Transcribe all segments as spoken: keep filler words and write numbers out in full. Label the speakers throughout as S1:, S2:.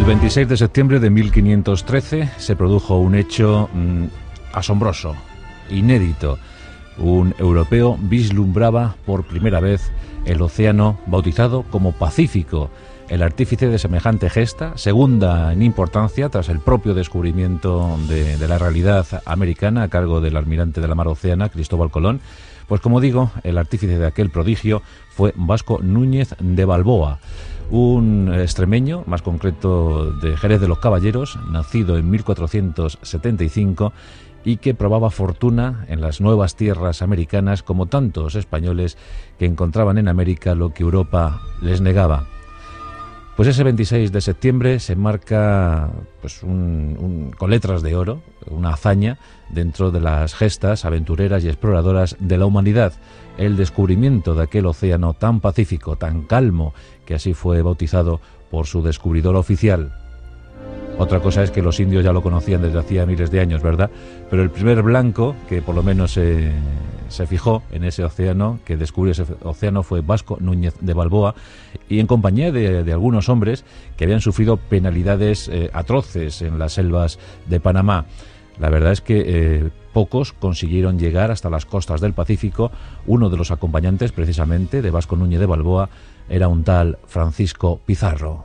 S1: veintiséis de septiembre de mil quinientos trece se produjo un hecho mmm, asombroso, inédito. Un europeo vislumbraba por primera vez el océano bautizado como Pacífico. El artífice de semejante gesta, segunda en importancia tras el propio descubrimiento de, de la realidad americana a cargo del almirante de la mar Océana, Cristóbal Colón, pues como digo, el artífice de aquel prodigio fue Vasco Núñez de Balboa, un extremeño, más concreto de Jerez de los Caballeros, nacido en mil cuatrocientos setenta y cinco y que probaba fortuna en las nuevas tierras americanas como tantos españoles que encontraban en América lo que Europa les negaba. Pues ese veintiséis de septiembre se marca pues un, un, con letras de oro, una hazaña dentro de las gestas aventureras y exploradoras de la humanidad, el descubrimiento de aquel océano tan pacífico, tan calmo, que así fue bautizado por su descubridor oficial. Otra cosa es que los indios ya lo conocían desde hacía miles de años, ¿verdad? Pero el primer blanco que por lo menos se, se fijó en ese océano, que descubrió ese océano, fue Vasco Núñez de Balboa, y en compañía de, de algunos hombres que habían sufrido penalidades eh, atroces en las selvas de Panamá. La verdad es que eh, pocos consiguieron llegar hasta las costas del Pacífico. Uno de los acompañantes, precisamente, de Vasco Núñez de Balboa, era un tal Francisco Pizarro.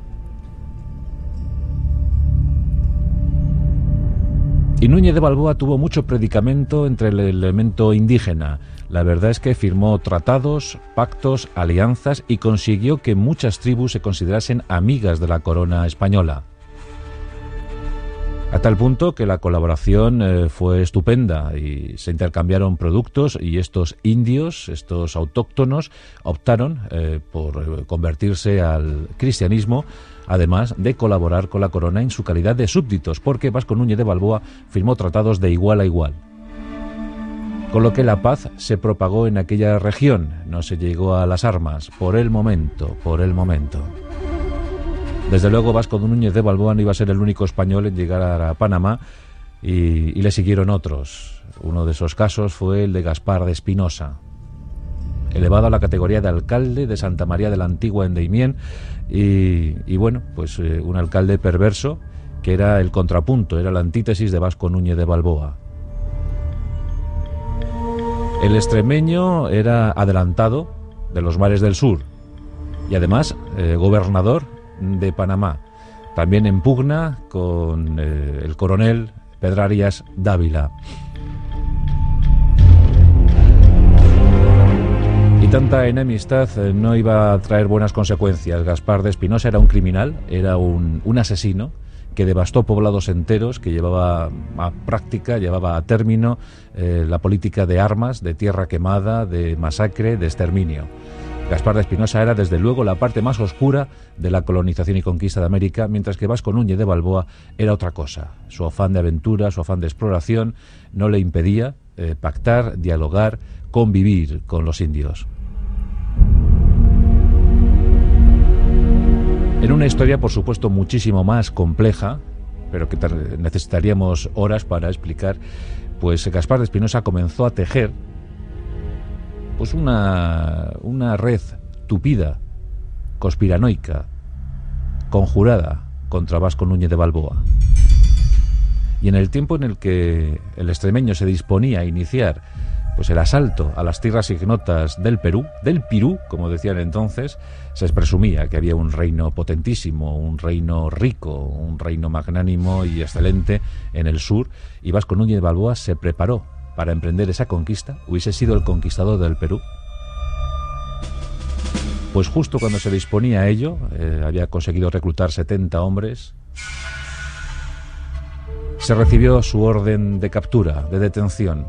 S1: Y Núñez de Balboa tuvo mucho predicamento entre el elemento indígena. La verdad es que firmó tratados, pactos, alianzas y consiguió que muchas tribus se considerasen amigas de la corona española. A tal punto que la colaboración eh, fue estupenda y se intercambiaron productos y estos indios, estos autóctonos, optaron eh, por convertirse al cristianismo, además de colaborar con la corona en su calidad de súbditos, porque Vasco Núñez de Balboa firmó tratados de igual a igual. Con lo que la paz se propagó en aquella región, no se llegó a las armas, por el momento, por el momento. Desde luego Vasco Núñez de Balboa no iba a ser el único español en llegar a Panamá y, y le siguieron otros. Uno de esos casos fue el de Gaspar de Espinosa, elevado a la categoría de alcalde de Santa María de la Antigua en Daimiel y, y bueno, pues eh, un alcalde perverso que era el contrapunto, era la antítesis de Vasco Núñez de Balboa. El extremeño era adelantado de los mares del sur y además eh, gobernador de Panamá, también en pugna con eh, el coronel Pedrarias Dávila. Y tanta enemistad eh, no iba a traer buenas consecuencias. Gaspar de Espinosa era un criminal, era un, un asesino que devastó poblados enteros, que llevaba a práctica, llevaba a término eh, la política de armas, de tierra quemada, de masacre, de exterminio. Gaspar de Espinosa era desde luego la parte más oscura de la colonización y conquista de América, mientras que Vasco Núñez de Balboa era otra cosa. Su afán de aventura, su afán de exploración no le impedía eh, pactar, dialogar, convivir con los indios. En una historia, por supuesto, muchísimo más compleja, pero que necesitaríamos horas para explicar, pues Gaspar de Espinosa comenzó a tejer pues una, una red tupida, conspiranoica, conjurada contra Vasco Núñez de Balboa. Y en el tiempo en el que el extremeño se disponía a iniciar pues el asalto a las tierras ignotas del Perú, del Pirú, como decían entonces, se presumía que había un reino potentísimo, un reino rico, un reino magnánimo y excelente en el sur, y Vasco Núñez de Balboa se preparó para emprender esa conquista. ¿Hubiese sido el conquistador del Perú? Pues justo cuando se disponía a ello, eh, había conseguido reclutar setenta hombres, se recibió su orden de captura, de detención.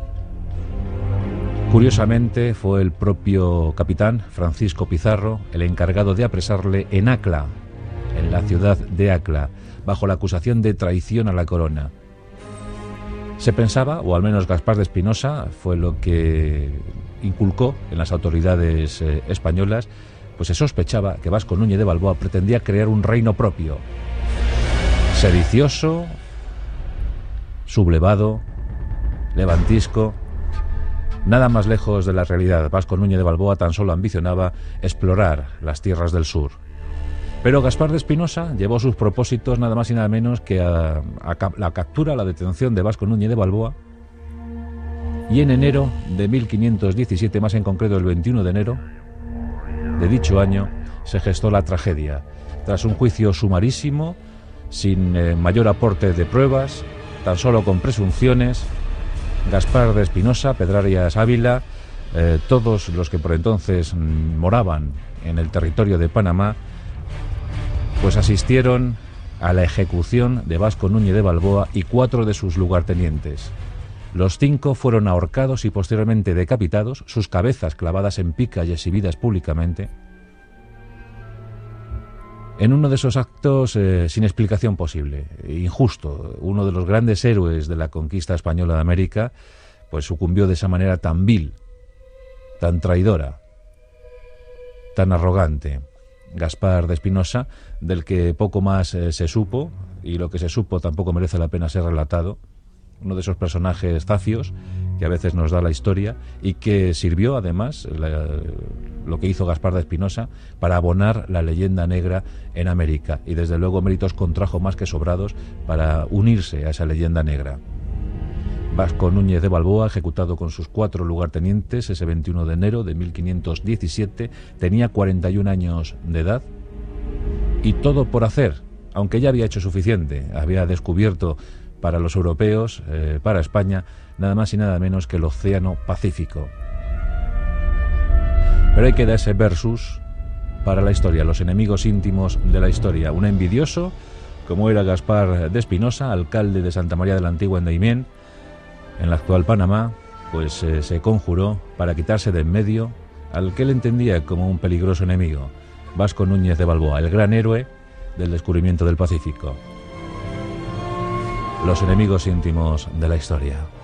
S1: Curiosamente, fue el propio capitán Francisco Pizarro el encargado de apresarle en Acla, en la ciudad de Acla, bajo la acusación de traición a la corona. Se pensaba, o al menos Gaspar de Espinosa fue lo que inculcó en las autoridades eh, españolas, pues se sospechaba que Vasco Núñez de Balboa pretendía crear un reino propio, sedicioso, sublevado, levantisco. Nada más lejos de la realidad. Vasco Núñez de Balboa tan solo ambicionaba explorar las tierras del sur. Pero Gaspar de Espinosa llevó sus propósitos nada más y nada menos que a, a la captura, la detención de Vasco Núñez de Balboa, y en enero de mil quinientos diecisiete, más en concreto el veintiuno de enero de dicho año, se gestó la tragedia. Tras un juicio sumarísimo, sin eh, mayor aporte de pruebas, tan solo con presunciones, Gaspar de Espinosa, Pedrarias Ávila, eh, todos los que por entonces mm, moraban en el territorio de Panamá, pues asistieron a la ejecución de Vasco Núñez de Balboa y cuatro de sus lugartenientes. Los cinco fueron ahorcados y posteriormente decapitados, sus cabezas clavadas en pica y exhibidas públicamente, en uno de esos actos eh, sin explicación posible, injusto. Uno de los grandes héroes de la conquista española de América, pues sucumbió de esa manera tan vil, tan traidora, tan arrogante. Gaspar de Espinosa, del que poco más eh, se supo, y lo que se supo tampoco merece la pena ser relatado. Uno de esos personajes zafios que a veces nos da la historia y que sirvió además, la, lo que hizo Gaspar de Espinosa, para abonar la leyenda negra en América, y desde luego méritos contrajo más que sobrados para unirse a esa leyenda negra. Vasco Núñez de Balboa, ejecutado con sus cuatro lugartenientes ese veintiuno de enero de mil quinientos diecisiete, tenía cuarenta y un años de edad, y todo por hacer, aunque ya había hecho suficiente. Había descubierto para los europeos, eh, para España, nada más y nada menos que el Océano Pacífico. Pero hay que dar ese versus para la historia, los enemigos íntimos de la historia. Un envidioso, como era Gaspar de Espinosa, alcalde de Santa María de la Antigua en Daimiel, en la actual Panamá, pues eh, se conjuró para quitarse de en medio al que él entendía como un peligroso enemigo, Vasco Núñez de Balboa, el gran héroe del descubrimiento del Pacífico. Los enemigos íntimos de la historia.